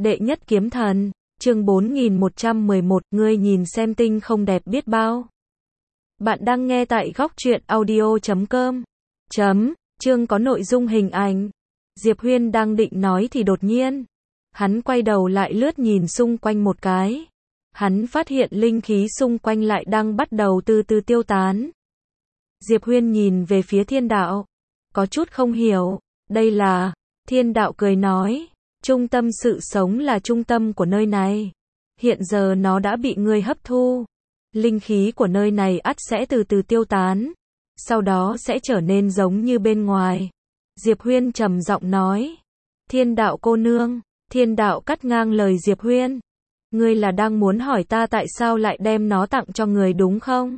Đệ nhất kiếm thần, chương 4111, ngươi nhìn xem tinh không đẹp biết bao. Bạn đang nghe tại góc truyện audio.com. Chương có nội dung hình ảnh. Diệp Huyên đang định nói thì đột nhiên, hắn quay đầu lại lướt nhìn xung quanh một cái. Hắn phát hiện linh khí xung quanh lại đang bắt đầu từ từ tiêu tán. Diệp Huyên nhìn về phía thiên đạo, có chút không hiểu, đây là, thiên đạo cười nói, trung tâm sự sống là trung tâm của nơi này. Hiện giờ nó đã bị ngươi hấp thu. Linh khí của nơi này ắt sẽ từ từ tiêu tán. Sau đó sẽ trở nên giống như bên ngoài. Diệp Huyên trầm giọng nói. Thiên đạo cô nương. Thiên đạo cắt ngang lời Diệp Huyên. Ngươi là đang muốn hỏi ta tại sao lại đem nó tặng cho người đúng không?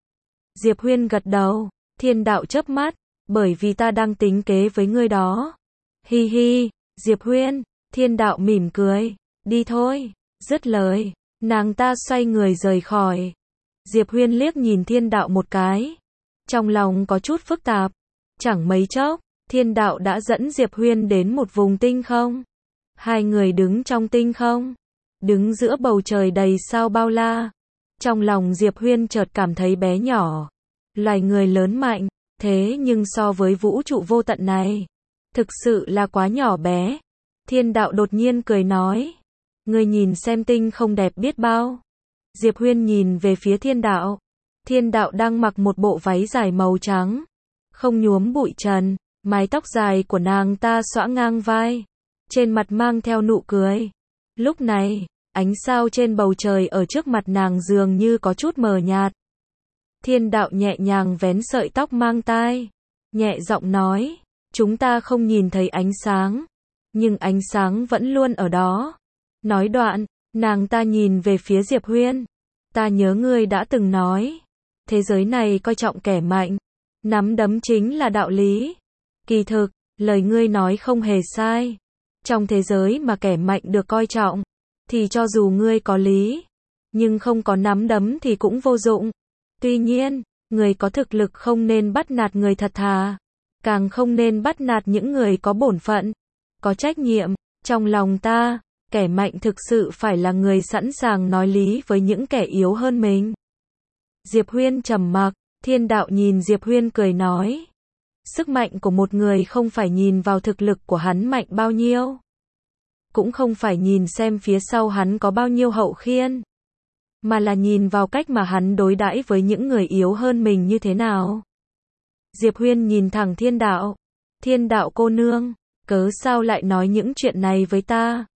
Diệp Huyên gật đầu. Thiên đạo chớp mắt. Bởi vì ta đang tính kế với ngươi đó. Hi hi. Diệp Huyên. Thiên đạo mỉm cười. Đi thôi. Dứt lời. Nàng ta xoay người rời khỏi. Diệp Huyên liếc nhìn thiên đạo một cái. Trong lòng có chút phức tạp. Chẳng mấy chốc, thiên đạo đã dẫn Diệp Huyên đến một vùng tinh không. Hai người đứng trong tinh không. Đứng giữa bầu trời đầy sao bao la. Trong lòng Diệp Huyên chợt cảm thấy bé nhỏ. Loài người lớn mạnh, thế nhưng so với vũ trụ vô tận này, thực sự là quá nhỏ bé. Thiên đạo đột nhiên cười nói. Ngươi nhìn xem tinh không đẹp biết bao. Diệp Huyên nhìn về phía thiên đạo. Thiên đạo đang mặc một bộ váy dài màu trắng. Không nhuốm bụi trần. Mái tóc dài của nàng ta xõa ngang vai. Trên mặt mang theo nụ cười. Lúc này, ánh sao trên bầu trời ở trước mặt nàng dường như có chút mờ nhạt. Thiên đạo nhẹ nhàng vén sợi tóc mang tai. Nhẹ giọng nói. Chúng ta không nhìn thấy ánh sáng. Nhưng ánh sáng vẫn luôn ở đó. Nói đoạn, nàng ta nhìn về phía Diệp Huyên. Ta nhớ ngươi đã từng nói. Thế giới này coi trọng kẻ mạnh. Nắm đấm chính là đạo lý. Kỳ thực, lời ngươi nói không hề sai. Trong thế giới mà kẻ mạnh được coi trọng, thì cho dù ngươi có lý, nhưng không có nắm đấm thì cũng vô dụng. Tuy nhiên, người có thực lực không nên bắt nạt người thật thà. Càng không nên bắt nạt những người có bổn phận, có trách nhiệm. Trong lòng ta, kẻ mạnh thực sự phải là người sẵn sàng nói lý với những kẻ yếu hơn mình. Diệp Huyên trầm mặc, thiên đạo nhìn Diệp Huyên cười nói. Sức mạnh của một người không phải nhìn vào thực lực của hắn mạnh bao nhiêu. Cũng không phải nhìn xem phía sau hắn có bao nhiêu hậu khiên. Mà là nhìn vào cách mà hắn đối đãi với những người yếu hơn mình như thế nào. Diệp Huyên nhìn thẳng thiên đạo. Thiên đạo cô nương, cớ sao lại nói những chuyện này với ta?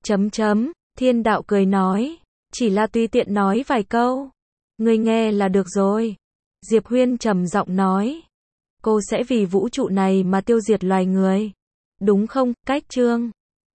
Thiên đạo cười nói. Chỉ là tùy tiện nói vài câu. Ngươi nghe là được rồi. Diệp Huyên trầm giọng nói. Cô sẽ vì vũ trụ này mà tiêu diệt loài người. Đúng không? Cách chương